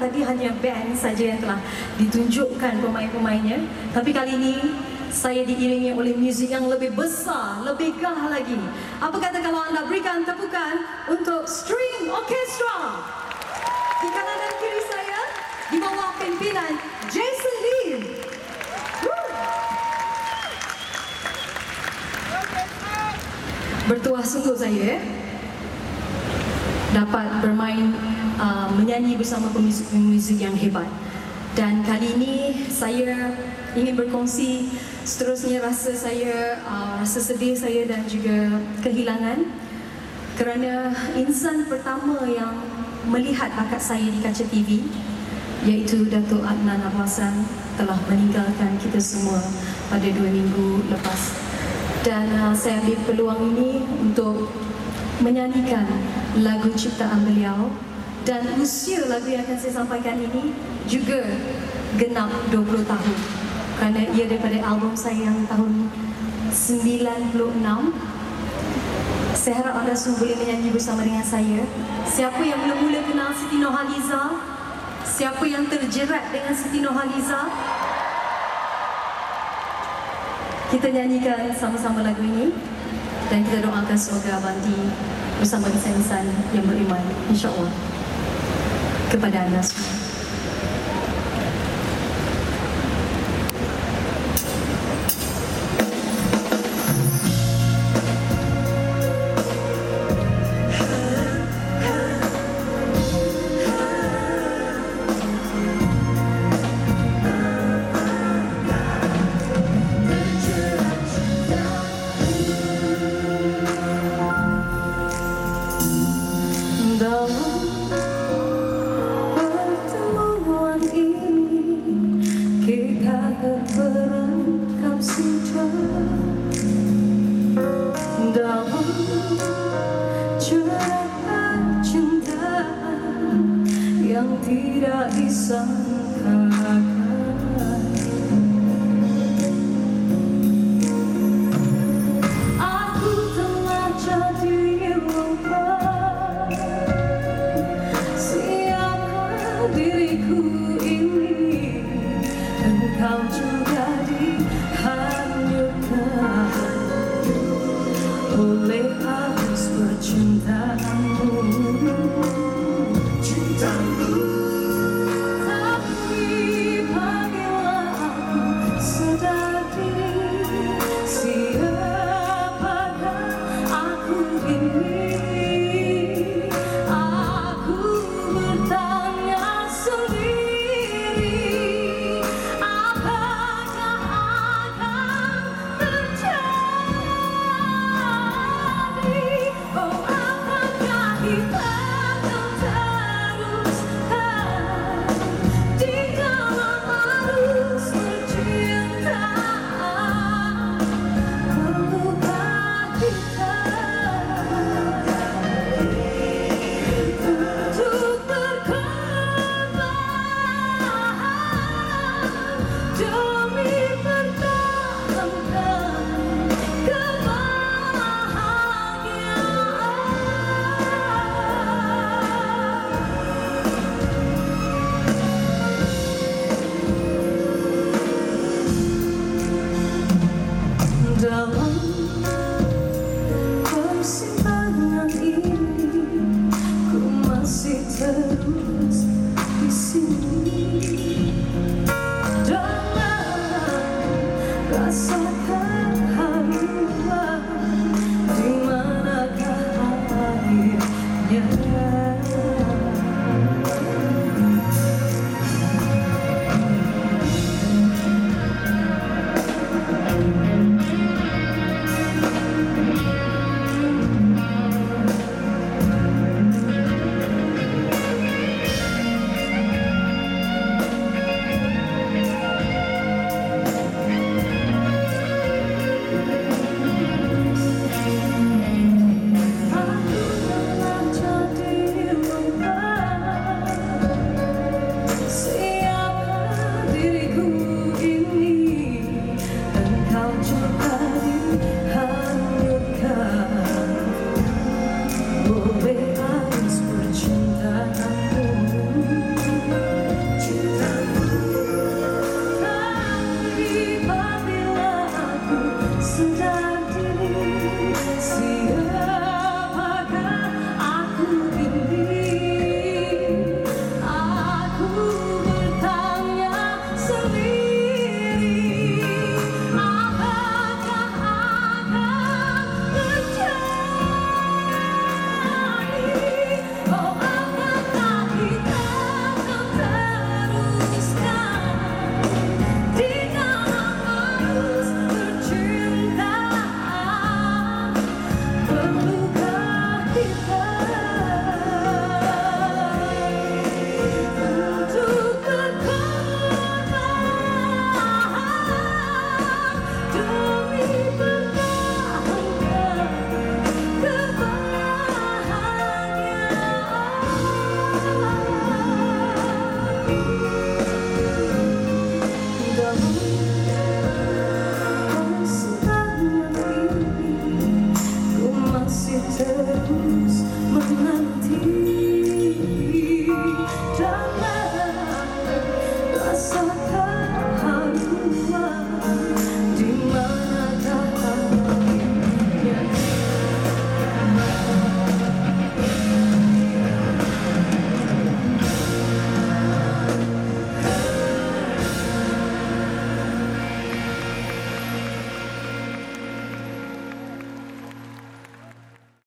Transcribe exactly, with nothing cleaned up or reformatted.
tadi hanya band saja yang telah ditunjukkan pemain-pemainnya, tapi kali ini saya diiringi oleh muzik yang lebih besar, lebih gah lagi. Apa kata kalau anda berikan tepukan untuk String Orchestra? Di kanan dan kiri saya, di bawah pimpinan Jason Lim. Bertuah sungguh saya dapat bermain, uh, menyanyi bersama pemuzik-pemuzik yang hebat. Dan kali ini saya ingin berkongsi seterusnya rasa saya, uh, rasa sedih saya dan juga kehilangan, kerana insan pertama yang melihat bakat saya di kaca T V, iaitu Datuk Adnan Abbassan, telah meninggalkan kita semua pada dua minggu lepas. Dan uh, saya ambil peluang ini untuk menyanyikan lagu ciptaan beliau, dan usia lagu yang akan saya sampaikan ini juga genap dua puluh tahun, kerana ia daripada album saya yang tahun sembilan puluh enam. Saya harap anda semua boleh menyanyi bersama dengan saya. Siapa yang mula-mula kenal Siti Nurhaliza? Siapa yang terjerat dengan Siti Nurhaliza? Kita nyanyikan sama-sama lagu ini dan kita doakan semoga abadi bersama insan-insan yang beriman, insya-Allah, kepada anda semua. Yang tidak disangkakan, aku telah jadi lupa siapa diriku ini. Engkau juga dihanyutkan oleh arus percintaanmu. masih terus menanti.